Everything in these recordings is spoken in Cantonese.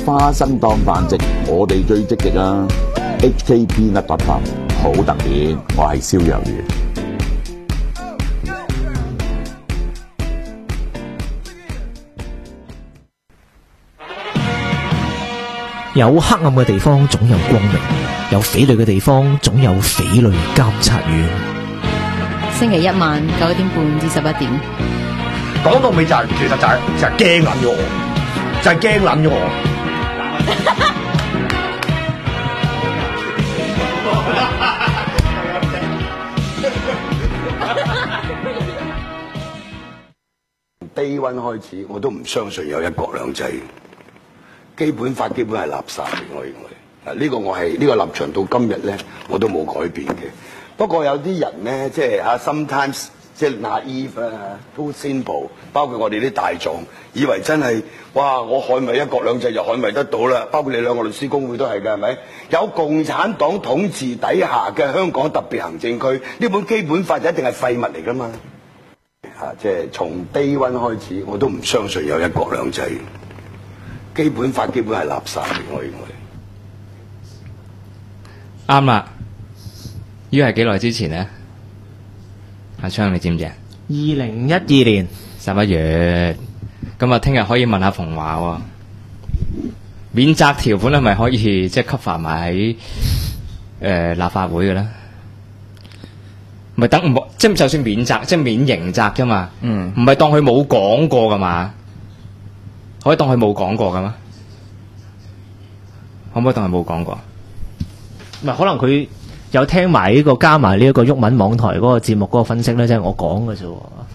花生當飯食，我哋最積極啊 ！HKpeanut.com 好特別，我係蕭若元。 有黑暗嘅地方總有光明，有匪類嘅地方總有匪類監察院。 星期一晚9點半至11點。 講到尾就係、其實就係驚撚咗我，就係驚撚咗我。 Day one 開始，我都唔相信有一國兩制。基本法基本係垃圾嚟，我認為。呢個我係呢個立場到今日咧，我都冇改變嘅。不過有啲人咧，即係sometimes 即係 naive 啊 ，too simple。包括我哋啲大眾，以為真係哇，我捍衞一國兩制就捍衞得到啦。包括你兩個律師公會都係㗎，係咪？有共產黨統治底下嘅香港特別行政區，呢本基本法就一定係廢物嚟㗎嘛。即係從 day one 開始，我都唔相信有一國兩制。基本法基本係垃圾嚟，我認為。 啱啦，呢個係幾耐之前呢？阿昌你知唔知啊 2012年 11月，咁啊聽日可以問下馮華喎，免責條款係咪可以即係 cover 埋喺立法會嘅咧？咪等唔即係就算免責，即係免刑責啫嘛，唔係當佢冇講過噶嘛？可以當佢冇講過噶嘛？可唔可以當佢冇講過？ 唔係可能佢有聽埋呢個加埋呢一個毓民網台嗰個節目嗰個分析咧，即係我講嘅啫。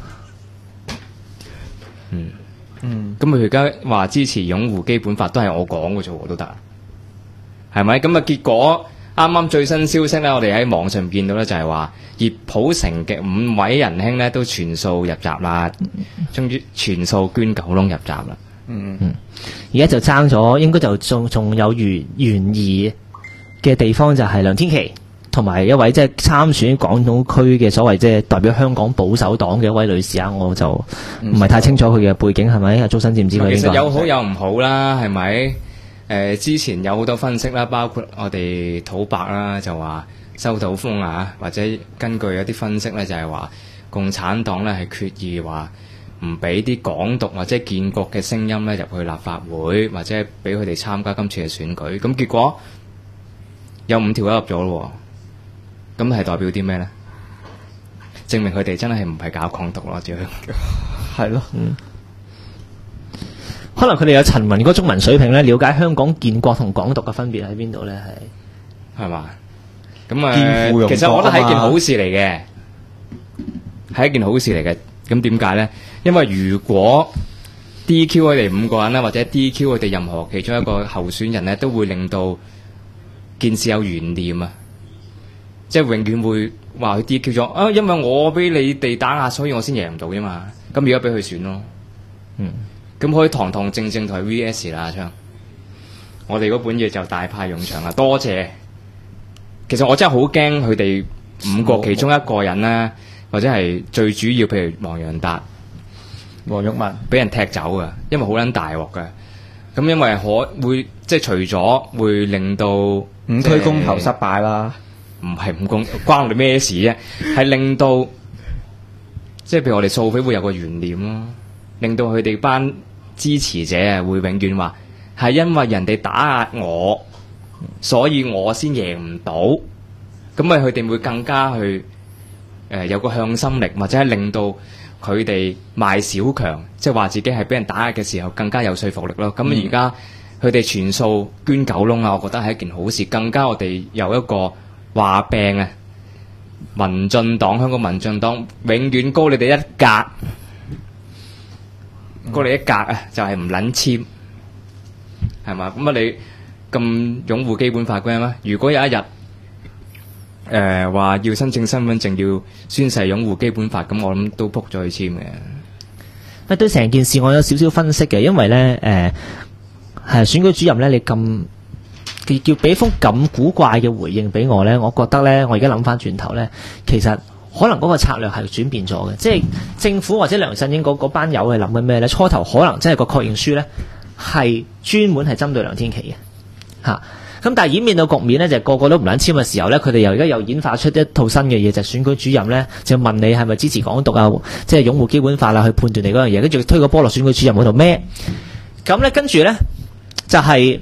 咁佢而家話支持擁護基本法都係我講嘅啫喎，都得，係咪？咁啊結果啱啱最新消息咧，我哋喺網上見到咧就係話葉普成嘅5位仁兄咧都全數入閘啦，終於全數捐九龍入閘啦。 而家就爭咗，應該就仲有懸疑嘅地方就係梁天琦同埋一位即係參選港島區嘅所謂即係代表香港保守黨嘅一位女士啊，我就唔係太清楚佢嘅背景係咪？阿周生知唔知佢？ 其實有好有唔好啦，係咪？之前有好多分析啦，包括我哋土白啦，就話收到風啊，或者根據一啲分析咧，就係話共產黨咧係決意話唔俾啲港獨或者建國嘅聲音咧入去立法會，或者俾佢哋參加今次嘅選舉。咁結果有5條入咗咯，咁係代表啲咩咧？證明佢哋真係唔係搞港獨咯，只係咯， 可能佢哋有陳文嗰個中文水平咧，了解香港建國同港獨嘅分別喺邊度咧？ 係嘛？咁其實我覺得係一件好事嚟嘅，係一件好事嚟嘅。咁點解咧？因為如果 DQ 佢哋5個人咧，或者 DQ 佢哋任何其中一個候選人咧，都會令到件事有懸念啊！即係永遠會話佢 DQ 咗啊，因為我俾你哋打壓，所以我先贏唔到啫嘛。咁而家俾佢選咯，咁可以堂堂正正同佢 VS 啦，阿昌。我哋嗰本嘢就大派用場啦，多謝。其實我真係好驚佢哋5個其中一個人咧，或者係最主要，譬如黃洋達、黃毓民，俾人踢走噶，因為好撚大鑊噶。咁因為會即係除咗會令到5區公投失敗啦，唔係5公關我哋咩事啫？係令到即係譬如我哋掃匪會有個懸念咯，令到佢哋班支持者啊會永遠話係因為人哋打壓我，所以我先贏唔到。咁咪佢哋會更加去有個向心力，或者係令到佢哋賣小強，即係話自己係俾人打壓嘅時候更加有說服力咯。咁而家佢哋全數捐九龍啊，我覺得係一件好事。更加我哋有一個話病啊，民進黨香港民進黨永遠高你哋一格，高你一格啊，就係唔撚簽，係嘛？咁啊你咁擁護基本法嘅咩？如果有一日話要申請身份證要宣誓擁護基本法，咁我諗都撲咗去簽嘅。 對成件事我有少少分析嘅，因為咧係選舉主任咧，你咁叫俾封咁古怪嘅回應俾我咧，我覺得咧，我而家諗翻轉頭咧，其實可能嗰個策略係轉變咗嘅，即係政府或者梁振英嗰班友係諗緊咩咧？初頭可能真係個確認書咧係專門係針對梁天琦嘅嚇。咁但係演變到局面咧，就個個都唔撚簽嘅時候咧，佢哋而家又演化出一套新嘅嘢，就係選舉主任咧就問你係咪支持港獨啊，即係擁護基本法啦，去判斷你嗰樣嘢，跟住推個波落選舉主任嗰度咩？咁咧跟住咧就係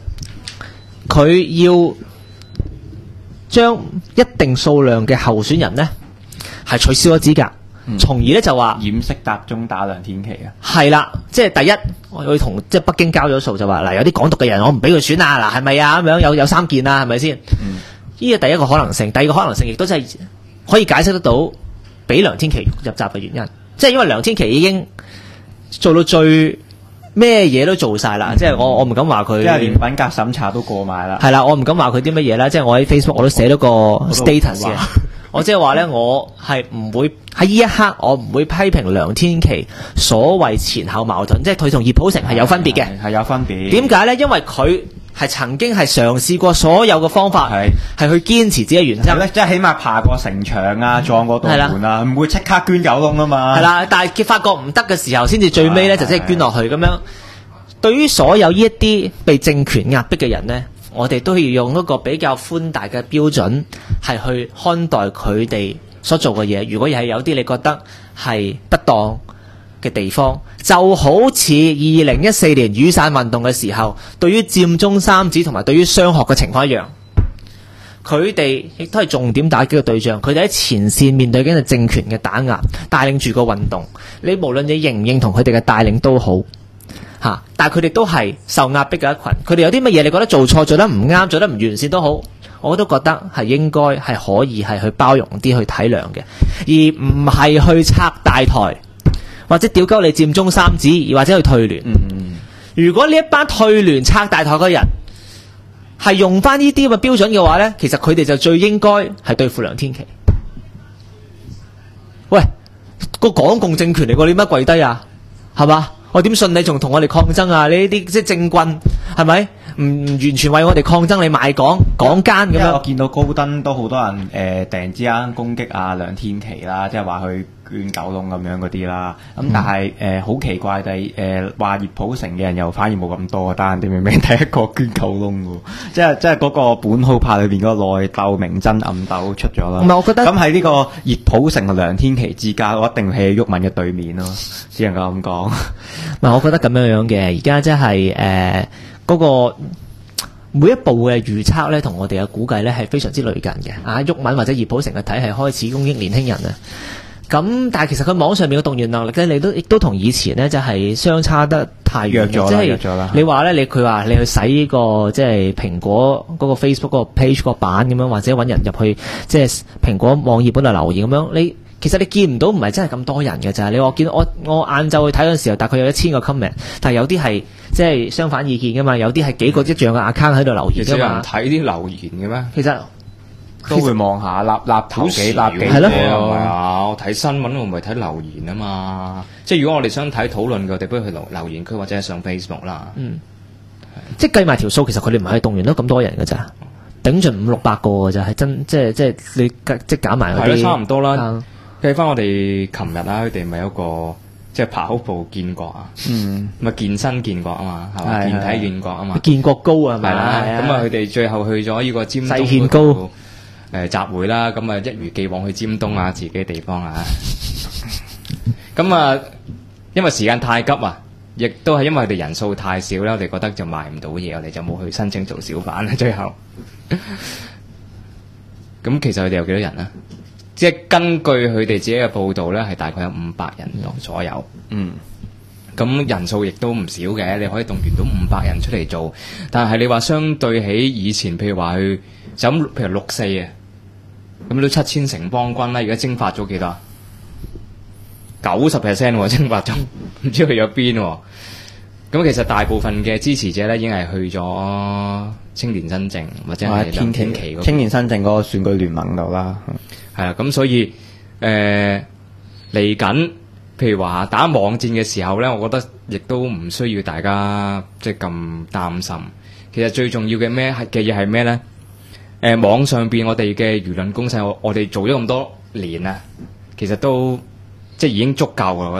佢要將一定數量嘅候選人咧係取消咗資格。從而咧就話掩飾集中打梁天琦啊， 係啦，即係第一，我要同即係北京交咗數，就話嗱有啲港獨嘅人，我唔俾佢選啊，嗱係咪啊咁樣有3件啊，係咪先？呢個第一個可能性，第二個可能性亦都真係可以解釋得到俾梁天琦入閘嘅原因，即係因為梁天琦已經做到最咩嘢都做晒啦，即係我唔敢話佢， 即係連品格審查都過埋啦。 係啦，我唔敢話佢啲乜嘢啦，即係我喺 Facebook 我都寫咗個 status 嘅。我即係話咧，我係唔會喺呢一刻，我唔會批評梁天琦所謂前後矛盾，即係佢同葉普成係有分別嘅， 係有分別。 點解咧？因為佢係曾經係嘗試過所有嘅方法，係去堅持自己嘅原則， 即係起碼爬過城牆啊，撞過道門啊，唔會即刻捐九窿啊嘛。 係啦，但係佢發覺唔得嘅時候，先至最尾咧就即係捐落去咁樣。對於所有呢一啲被政權壓迫嘅人咧，我哋都要用一個比較寬大嘅標準，係去看待佢哋所做嘅嘢。如果係有啲你覺得係不當嘅地方，就好似2014年雨傘運動嘅時候，對於佔中三子同埋對於雙學嘅情況一樣，佢哋亦都係重點打擊嘅對象。佢哋喺前線面對緊嘅政權嘅打壓，帶領住個運動。你無論你認唔認同佢哋嘅帶領都好。但係佢哋都係受壓迫嘅一群，佢哋有啲乜嘢你覺得做錯、做得唔啱、做得唔完善都好，我都覺得係應該係可以係去包容啲、去體諒嘅，而唔係去拆大台或者屌鳩你佔中三子，或者去退聯。如果呢一班退聯拆大台嘅人係用翻呢啲咁嘅標準嘅話呢，其實佢哋就最應該係對付梁天琦。喂，個港共政權嚟過，你乜跪低啊？係嘛？我點信你仲同我哋抗爭啊？你呢啲即係政棍係咪？唔完全為我哋抗爭，你賣港奸咁樣。 我見到高登都好多人突然之間攻擊阿梁天琦啦，即係話佢捐九窿咁樣嗰啲啦。咁但係好奇怪地話葉普成嘅人又反而冇咁多，但係人哋明明第一個捐九窿喎，即係嗰個本土派裏邊嗰個內鬥明爭暗鬥出咗啦。 唔係，我覺得咁喺呢個葉普成同梁天琦之間，我一定係毓民嘅對面咯，只能夠咁講。 唔係，我覺得咁樣嘅，而家即係嗰個每一步嘅預測咧，同我哋嘅估計咧係非常之類近嘅。毓民或者葉普成嘅體系開始攻擊年輕人啊。咁但係其實佢網上面嘅動員能力咧，你亦都同以前咧就係相差得太遠咗，即係你話咧，佢話你去洗呢個即係蘋果嗰個 Facebook 嗰個 page 個版咁樣，或者揾人入去即係蘋果網頁嗰度留言咁樣，其實你見唔到，唔係真係咁多人嘅咋。你話見我晏晝去睇嗰陣時候，大概有1000個 comment， 但係有啲係即係相反意見噶嘛，有啲係幾個一樣嘅 account 喺度留言噶嘛。 其實有人睇啲留言嘅咩？ 其實都會望下，立頭幾立幾係咯。 係啊，我睇新聞我唔係睇留言啊嘛。即係如果我哋想睇討論嘅，我哋不如去留言區或者係上 Facebook 啦。 即係計埋條數，其實佢哋唔係動員到咁多人嘅咋，頂盡500-600個嘅咋，係真即係你即係減埋嗰啲。 係差唔多啦。計翻我哋琴日啦，佢哋咪有個即係跑步建國啊，咪健身建國啊嘛，係嘛，健體建國啊嘛， 建國高啊，係咪啦？ 咁啊，佢哋最後去咗呢個尖東世憲高集會啦，咁啊一如既往去尖東啊，自己地方啊，咁啊，因為時間太急啊，亦都係因為佢哋人數太少咧，我哋覺得就賣唔到嘢，我哋就冇去申請做小販啦。最後，咁其實佢哋有幾多人啊？即係根據佢哋自己嘅報道咧，係大概有500人左右。咁人數亦都唔少嘅，你可以動員到500人出嚟做。但係你話相對起以前，譬如話去就咁，譬如6·4啊，咁都7000城邦軍啦，而家蒸發咗幾多？90% 蒸發咗，唔知去咗邊喎。咁其實大部分嘅支持者咧，已經係去咗青年新政或者係梁天琦嗰個青年新政嗰個選舉聯盟度啦。 係啦，咁所以嚟緊，譬如話打網戰嘅時候咧，我覺得亦都唔需要大家即係咁擔心。其實最重要嘅嘢係咩咧？網上邊我哋嘅輿論攻勢，我哋做咗咁多年啦，其實都即係已經足夠㗎，我覺得。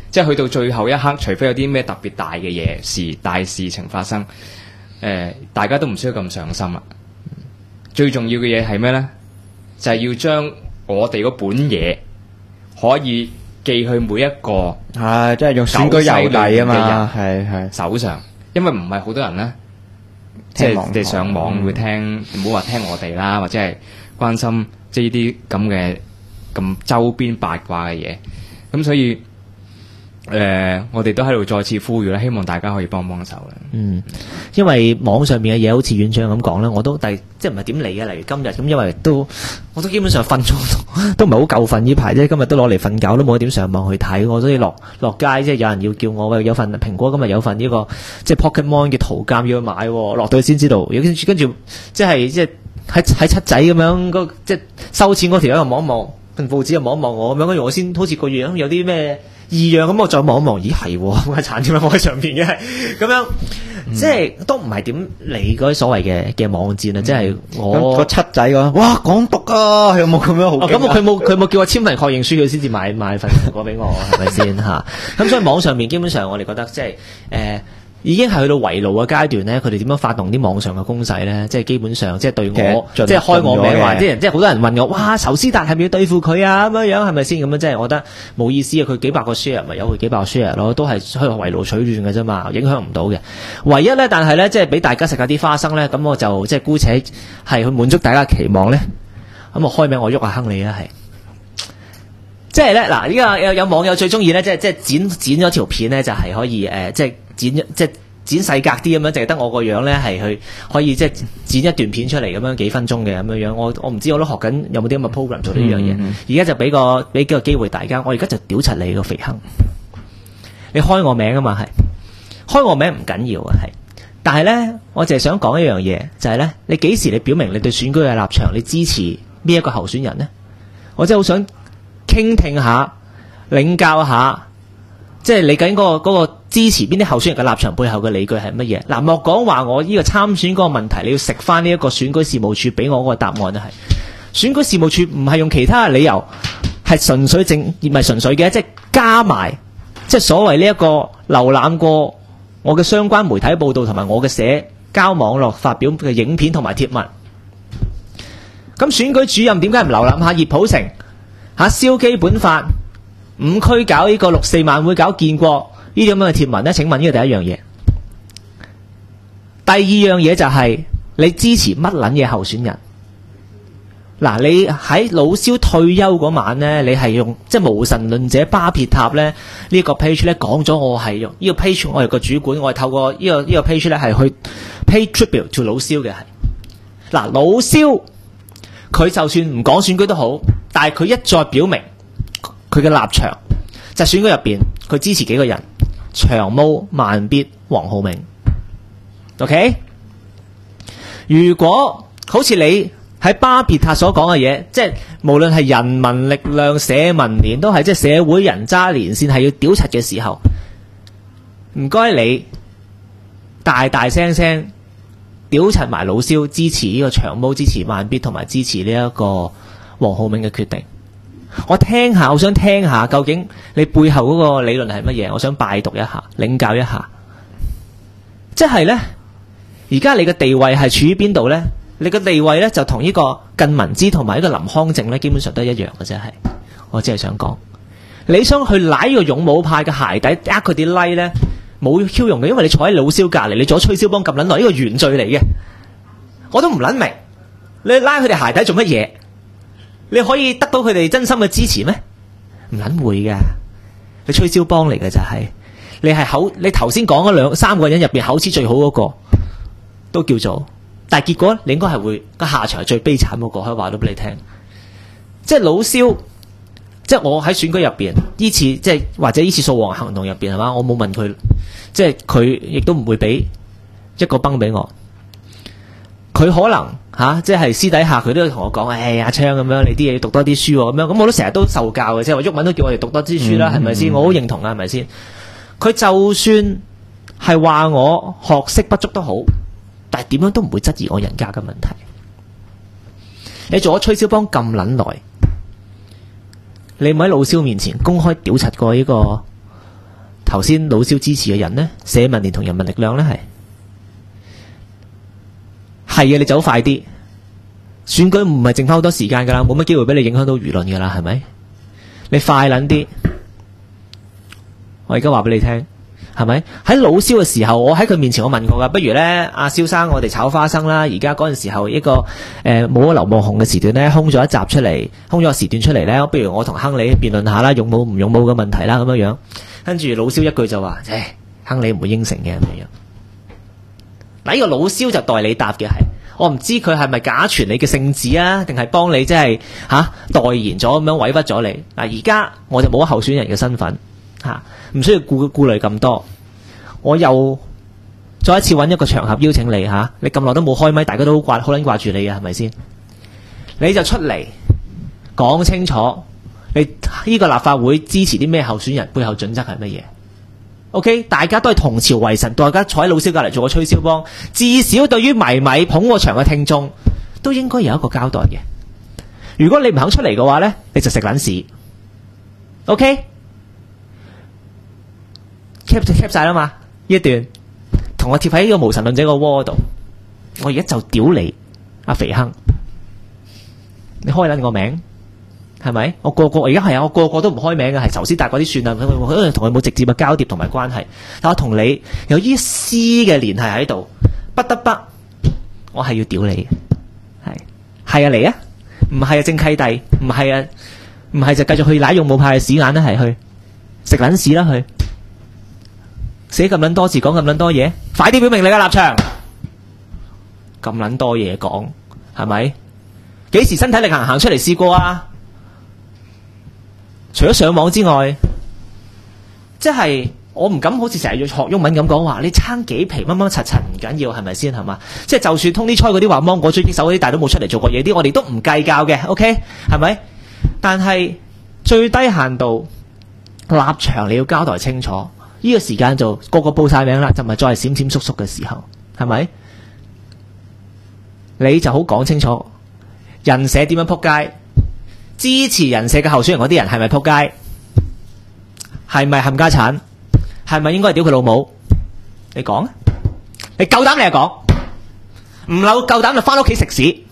即係去到最後一刻，除非有啲咩特別大嘅大事情發生，大家都唔需要咁上心啦。最重要嘅嘢係咩咧？就係要將我哋嗰本嘢可以寄去每一個即係用選舉郵遞啊嘛，係手上，因為唔係好多人咧，即係你上網會聽，唔好話聽我哋啦，或者係關心即係呢啲咁嘅咁周邊八卦嘅嘢，咁所以我哋都喺度再次呼籲啦，希望大家可以幫幫手啦。 因為網上面嘅嘢好似院長咁講咧，我都即係唔係點嚟嘅。例如今日咁，因為我都基本上瞓咗都唔係好夠瞓呢排啫。今日都攞嚟瞓覺，都冇得點上網去睇。我所以落街，即係有人要叫我有份蘋果今日有份呢個即係 Pokemon 嘅圖鑑要去買，落到去先知道。跟住即係喺七仔咁樣即係收錢嗰條友又望一望份報紙，又望一望我咁樣，跟住我先好似個樣有啲咩異樣咁，我再望一望，咦係咁係殘點解我喺上邊嘅咁樣。即係都唔係點理嗰啲所謂嘅網戰啊！即係我個七仔講，哇港獨啊，有冇咁樣好？咁佢冇叫我簽份確認書，佢先至買份蘋果俾我，係咪先嚇？咁所以網上面基本上我哋覺得即係已經係去到圍爐嘅階段咧，佢哋點樣發動啲網上嘅攻勢咧？即係基本上即係對我，即係開我名話啲人，即係好多人問我，哇仇斯達係咪要對付佢啊？咁樣係咪先咁樣？即係我覺得冇意思啊！佢幾百個 share 咪有佢幾百個 share 咯，都係去圍爐取暖嘅啫嘛，影響唔到嘅。唯一咧，但係咧，即係俾大家食下啲花生咧，咁我就即係姑且係去滿足大家嘅期望咧。咁我開名我喐下亨利啦，係。即係咧嗱，依家有網友最中意咧，即係剪咗條片咧，就係可以即係剪細格啲咁樣，淨係得我個樣咧係去可以即係剪一段片出嚟咁樣幾分鐘嘅咁樣樣。我唔知我都學緊有冇啲咁嘅 program 做呢樣嘢。而家就俾個機會大家，我而家就屌柒你個肥亨，你開我名啊嘛係，開我名唔緊要啊係，但係咧我淨係想講一樣嘢，就係咧你幾時你表明你對選舉嘅立場，你支持邊一個候選人呢？我真係好想傾聽下、領教下，即係你究竟嗰個支持邊啲候選人嘅立場背後嘅理據係乜嘢？嗱，莫講話我呢個參選嗰個問題，你要食翻呢一個選舉事務處俾我嗰個答案啊！係選舉事務處唔係用其他嘅理由，係純粹而唔係純粹嘅，即係加埋即係所謂呢一個瀏覽過我嘅相關媒體報導同埋我嘅社交網絡發表嘅影片同埋貼文。咁選舉主任點解唔瀏覽下葉普成燒基本法5區搞呢個6.4晚會搞建國呢啲咁嘅貼文呢？請問呢個第一樣嘢。第二樣嘢就係你支持乜撚嘢候選人？嗱，你喺老蕭退休嗰晚呢，你係用即係無神論者巴別塔呢呢個 page 咧講咗，我係用呢個 page，我係個主管，我係透過呢個 page 咧係去 pay tribute to 老蕭嘅係。嗱，老蕭佢就算唔講選舉都好，但係佢一再表明佢嘅立場，就係選舉入邊佢支持幾個人：長毛、慢必、黃浩銘。OK， 如果好似你喺巴別塔所講嘅嘢，即係無論係人民力量、社民連都係即係社會人渣連線係要屌柒嘅時候，唔該你大大聲聲屌柒埋老蕭，支持呢個長毛，支持慢必同埋支持呢一個黃浩銘嘅決定。我聽下，我想聽下究竟你背後嗰個理論係乜嘢？我想拜讀一下，領教一下。即係呢，而家你嘅地位係處於邊度呢？你嘅地位呢，就同呢個靳文芝同埋呢個林康正呢，基本上都一樣嘅啫。係，我只係想講，你想去舐呢個勇武派嘅鞋底，呃佢啲 like 呢，冇 Q 用嘅，因為你坐喺老蕭隔離，你做咗吹簫幫咁撚耐，呢個原罪嚟嘅。我都唔撚明，你拉佢哋鞋底做乜嘢？你可以得到佢哋真心嘅支持咩？唔撚會嘅，你吹簫幫嚟嘅就係、是，你頭先講嗰3個人入邊口齒最好嗰個，都叫做，但係結果你應該係會個下場係最悲慘嗰個，可以話到俾你聽。即係老蕭，即係我喺選舉入邊呢次，即係或者呢次掃黃行動入邊係嘛，我冇問佢，即係佢亦都唔會俾一個崩俾我。佢可能即係私底下佢都同我講，阿昌咁樣，你啲嘢要讀多啲書喎，咁樣，咁我都成日都受教嘅，即係話毓民都叫我哋讀多啲書啦，係咪先？我好認同啊，係咪先？佢就算係話我學識不足都好，但係點樣都唔會質疑我人格嘅問題。你做咗吹簫幫咁撚耐，你唔喺老蕭面前公開屌柒過呢個頭先老蕭支持嘅人呢？社民連同人民力量呢？係嘅，你走快啲。選舉唔係剩翻好多時間噶啦，冇乜機會俾你影響到輿論噶啦，係咪？你快撚啲！我而家話俾你聽，係咪？喺老蕭嘅時候，我喺佢面前我問過噶，不如呢，阿蕭生，我哋炒花生啦。而家嗰陣時候一個冇咗劉夢熊嘅時段呢，空咗一集出嚟，空咗個時段出嚟呢。不如我同亨利辯論下啦，勇武唔勇武嘅問題啦，咁樣樣。跟住老蕭一句就話：亨利唔會應承嘅咁樣。嗱，呢個老蕭就代你答嘅係。我唔知佢係咪假傳你嘅聖旨啊，定係幫你即係代言咗咁樣委屈咗你。嗱，而家我就冇咗候選人嘅身份唔需要顧慮咁多。我又再一次揾一個場合邀請你你咁耐都冇開咪，大家都好撚掛住你嘅，係咪先？你就出嚟講清楚，你呢個立法會支持啲咩候選人，背後準則係乜嘢？OK， 大家都係同朝為臣，大家坐喺老蕭隔籬做個吹簫幫，至少對於迷捧個場嘅聽眾，都應該有一個交代嘅。如果你唔肯出嚟嘅話呢，你就食撚屎。OK，cap 晒啦嘛，呢一段同我貼喺呢個無神論者個窩度，我而家就屌你阿肥亨，你開撚個名。係咪？我個個而家係我個個都唔開名嘅，係仇師大嗰啲算啦，同佢冇直接嘅交疊同埋關係。但我同你有一絲嘅聯繫喺度，不得不，我係要屌你嘅，係啊嚟啊，唔係啊正契弟，唔係就繼續去舐勇武派嘅屎眼啦，係去食撚屎啦去，寫咁撚多字講咁撚多嘢，快啲表明你嘅立場，咁撚多嘢講係咪？幾時身體力行出嚟試過啊？除咗上網之外，即係我唔敢好似成日要學英文咁講話，你撐幾皮乜乜柒柒唔緊要，係咪先係嘛？即係就算通啲賽嗰啲話芒果追擊手嗰啲，但係都冇出嚟做過嘢啲，我哋都唔計較嘅 ，OK 係咪？但係最低限度立場你要交代清楚，呢個時間就個個報晒名啦，就唔係再係閃閃縮縮嘅時候，係咪？你就好講清楚人社點樣撲街。支持人社嘅候選人嗰啲人係咪撲街？係咪冚家產？係咪應該屌佢老母？你講啊！你夠膽你就講，唔夠膽就翻屋企食屎，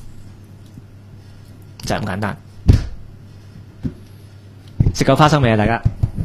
就係咁簡單。食夠花生未啊？大家？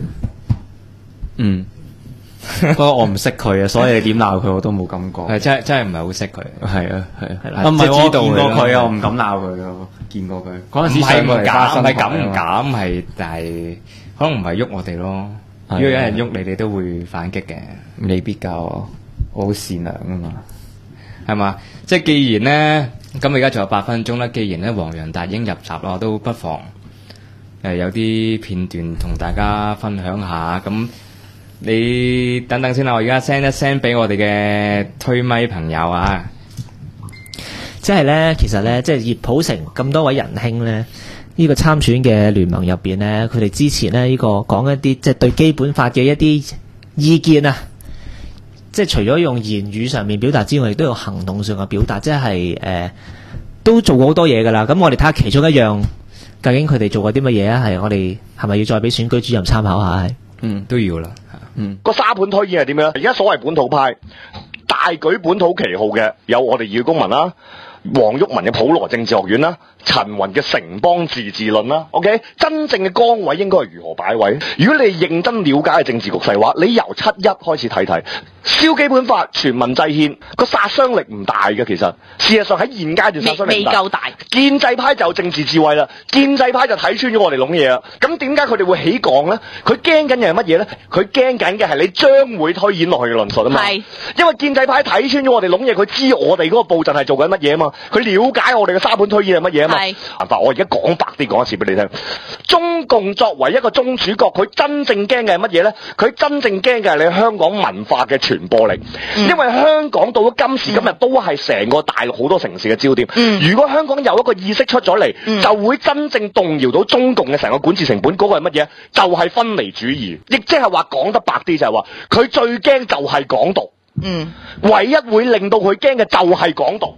不過我唔識佢啊，所以你點鬧佢我都冇感覺。 係真係唔係好識佢。係啊。 唔係我見過佢啊，我唔敢鬧佢噶。見過佢嗰陣時上過嚟花生台，唔係敢唔敢係，但係可能唔係喐我哋咯。如果有人喐你，哋都會反擊嘅。 未必㗎，我好善良啊嘛， 係嘛？即係既然咧，咁而家仲有8分鐘啦。既然咧黃洋達已經入閘啦，我都不妨有啲片段同大家分享下。咁你等等先啦，我而家 send 一 send 俾我哋嘅推咪朋友啊。 即係咧，其實咧，即係葉普成咁多位仁兄咧，呢個參選嘅聯盟入邊咧，佢哋之前咧呢個講一啲即係對基本法嘅一啲意見啊，即係除咗用言語上面表達之外，亦都有行動上嘅表達，即係都做過好多嘢噶啦。咁我哋睇下其中一樣，究竟佢哋做過啲乜嘢啊？係我哋係咪要再俾選舉主任參考下？ 都要啦。 個沙盤推演係點樣？而家所謂本土派大舉本土旗號嘅，有我哋義公民啦。黃毓民嘅普羅政治學院啦，陳雲嘅城邦自治論啦 ，OK， 真正嘅崗位應該係如何擺位？如果你認真了解政治局勢嘅話，你由7·1開始睇睇，燒基本法、全民制憲個殺傷力唔大嘅，其實事實上喺現階段殺傷力唔大。未夠大。建制派就有政治智慧啦，建制派就睇穿咗我哋籠嘢啦。咁點解佢哋會起降咧？佢驚緊嘅係乜嘢咧？佢驚緊嘅係你將會推演落去嘅論述啊嘛。係。因為建制派睇穿咗我哋籠嘢，佢知我哋嗰個布陣係做緊乜嘢啊嘛。佢了解我哋嘅沙盤推演係乜嘢啊嘛？係。辦法，我而家講白啲講一次俾你聽。中共作為一個宗主國，佢真正驚嘅係乜嘢咧？佢真正驚嘅係你香港文化嘅傳播力。因為香港到咗今時今日都係成個大陸好多城市嘅焦點。如果香港有一個意識出咗嚟，就會真正動搖到中共嘅成個管治成本。嗰個係乜嘢？就係分離主義，亦即係話講得白啲就係話，佢最驚就係港獨。唯一會令到佢驚嘅就係港獨。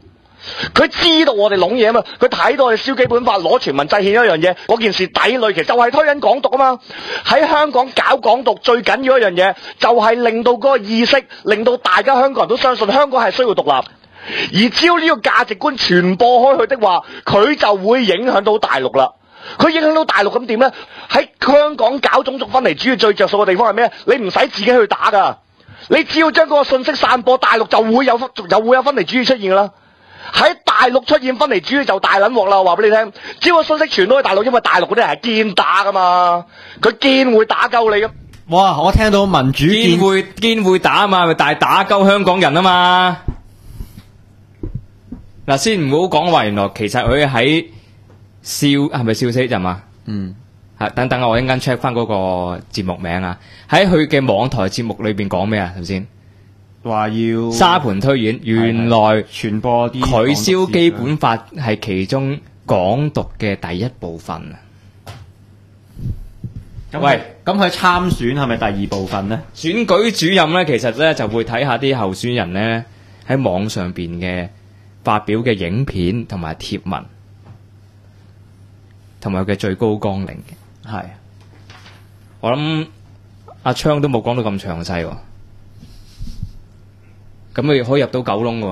佢知道我哋攏嘢啊嘛，佢睇到我哋燒基本法攞全民制憲一樣嘢，嗰件事底裏其實就係推緊港獨啊嘛。喺香港搞港獨最緊要一樣嘢，就係令到嗰個意識，令到大家香港人都相信香港係需要獨立。而只要呢個價值觀傳播開去的話，佢就會影響到大陸啦。佢影響到大陸咁點呢？喺香港搞種族分離主義最着數嘅地方係咩？你唔使自己去打噶，你只要將嗰個信息散播，大陸就會有分離主義出現噶啦。喺大陸出現分離主義就大撚鑊啦！我話俾你聽，只要個信息傳到去大陸，因為大陸嗰啲人係堅打噶嘛，佢堅會打鳩你噶。 哇！我聽到民主堅會打啊嘛，咪大打鳩香港人啊嘛。嗱，先唔好講話，原來其實佢喺係咪笑死人啊？等等我一陣間 check 翻嗰個節目名啊。喺佢嘅網台節目裏邊講咩啊？頭先話要沙盤推演，原來傳播啲取消基本法係其中港獨嘅第一部分啊。喂， 咁佢參選係咪第二部分呢？ 選舉主任咧，其實咧就會睇下啲候選人咧喺網上邊嘅發表嘅影片同埋貼文，同埋佢嘅最高綱領嘅。 係， 我諗阿昌都冇講到咁詳細喎。咁佢可以入到九龍喎，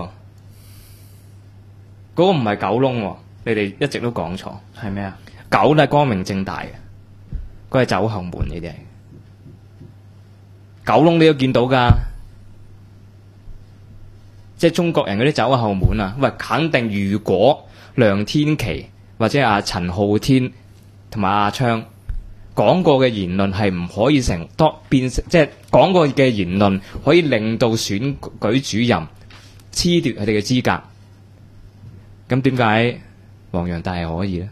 嗰個唔係九龍喎，你哋一直都講錯。 係咩啊？ 九都係光明正大嘅，佢係走後門你哋。九龍你都見到㗎，即係中國人嗰啲走後門啊！喂，肯定如果梁天琦或者阿陳浩天同埋阿昌講過嘅言論係唔可以變成，即係講過嘅言論可以令到選舉主任褫奪佢哋嘅資格，咁點解黃洋達係可以咧？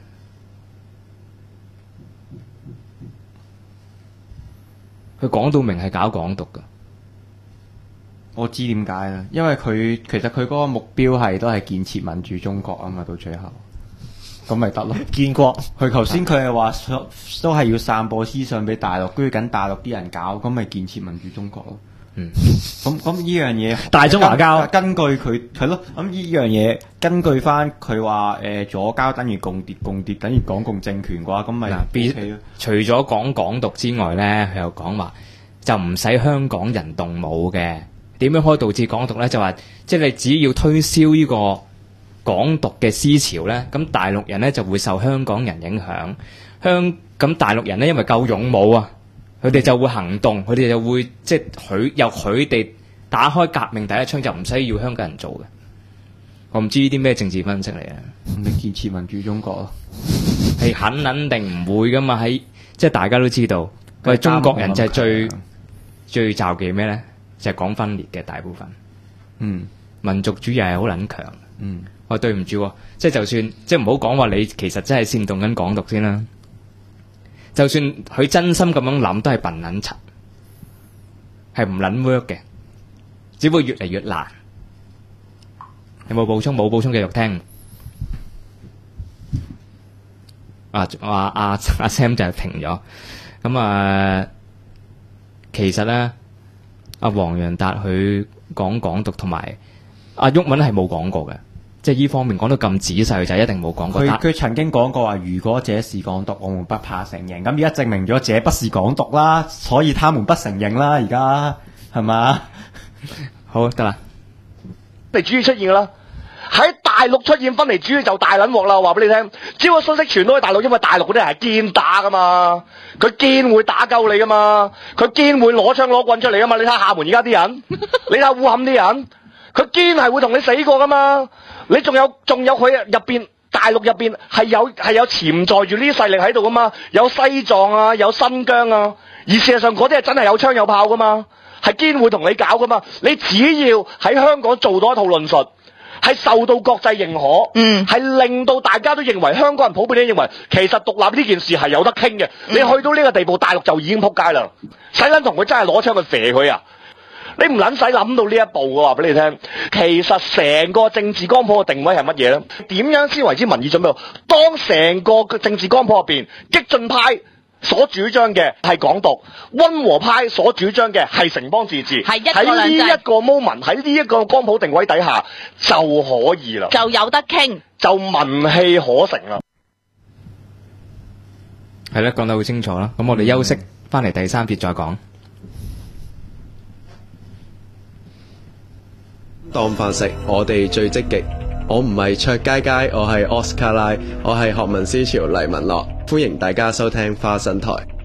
佢講到明係搞港獨噶， 我知點解啦，因為其實佢嗰個目標都係建設民主中國啊嘛，到最後。咁咪得咯，建國。佢頭先佢係話都係要散播思想俾大陸，跟住緊大陸啲人搞，咁咪建設民主中國咯。咁呢樣嘢大中華交， 根據佢係咯。咁呢樣嘢根據翻佢話左交等於共諜，共諜等於港共政權嘅話，咁咪除咗講港獨之外咧，佢又講話就唔使香港人動武嘅。點樣可以導致港獨咧？就話即係你只要推銷呢個港獨嘅思潮咧，咁大陸人咧就會受香港人影響。咁大陸人咧因為夠勇武啊，佢哋就會行動，佢哋就會即係由佢哋打開革命第一槍，就唔使要香港人做嘅。我唔知呢啲咩政治分析嚟啊！ 你建設民主中國咯， 係肯定唔會噶嘛？喺即係大家都知道，喂，中國人就係最罩忌咩咧？就係講分裂嘅大部分。民族主義係好撚強。我對唔住，即係就算即係唔好講話你其實真係煽動緊港獨先啦。就算佢真心咁樣諗，都係笨撚柒，係唔撚 work 嘅，只會越嚟越難。有冇補充？冇補充繼續聽。阿 Sam 就停咗。咁其實咧，阿黃洋達佢講港獨同埋阿毓民係冇講過嘅。即係呢方面講到咁仔細，就一定冇講過。 佢曾經講過話，如果這是港獨，我們不怕承認。咁而家證明咗這不是港獨啦，所以他們不承認啦。而家係嘛？ 好得啦， 分離主義出現㗎啦。喺大陸出現分離主義就大撚鑊啦！我話俾你聽，只要個信息傳到去大陸，因為大陸嗰啲人係堅打噶嘛，佢堅會打鳩你噶嘛，佢堅會攞槍攞棍出嚟噶嘛。你睇下廈門而家啲人，你睇下烏坎啲人，佢堅係會同你死過噶嘛。你仲有佢入邊大陸入邊係有潛在住呢啲勢力喺度噶嘛，有西藏啊，有新疆啊，而事實上嗰啲係真係有槍有炮噶嘛，係堅會同你搞噶嘛。你只要喺香港做到一套論述，係受到國際認可，係令到大家都認為香港人普遍都認為其實獨立呢件事係有得傾嘅。你去到呢個地步，大陸就已經撲街啦，使撚同佢真係攞槍去射佢啊！你唔撚使諗到呢一步嘅話俾你聽，其實成個政治光譜嘅定位係乜嘢咧？點樣先為之民意準備？當成個政治光譜入邊激進派所主張嘅係港獨，溫和派所主張嘅係城邦自治， 係一國兩制。 喺呢一個 moment， 喺呢一個光譜定位底下就可以啦， 就有得傾， 就文氣可成啦。 係啦，講得好清楚啦。咁我哋休息翻嚟第三節再講。 當飯食，我哋最積極。我唔係卓佳佳，我係奧斯卡拉，我係學民思潮黎文樂，歡迎大家收聽花生台。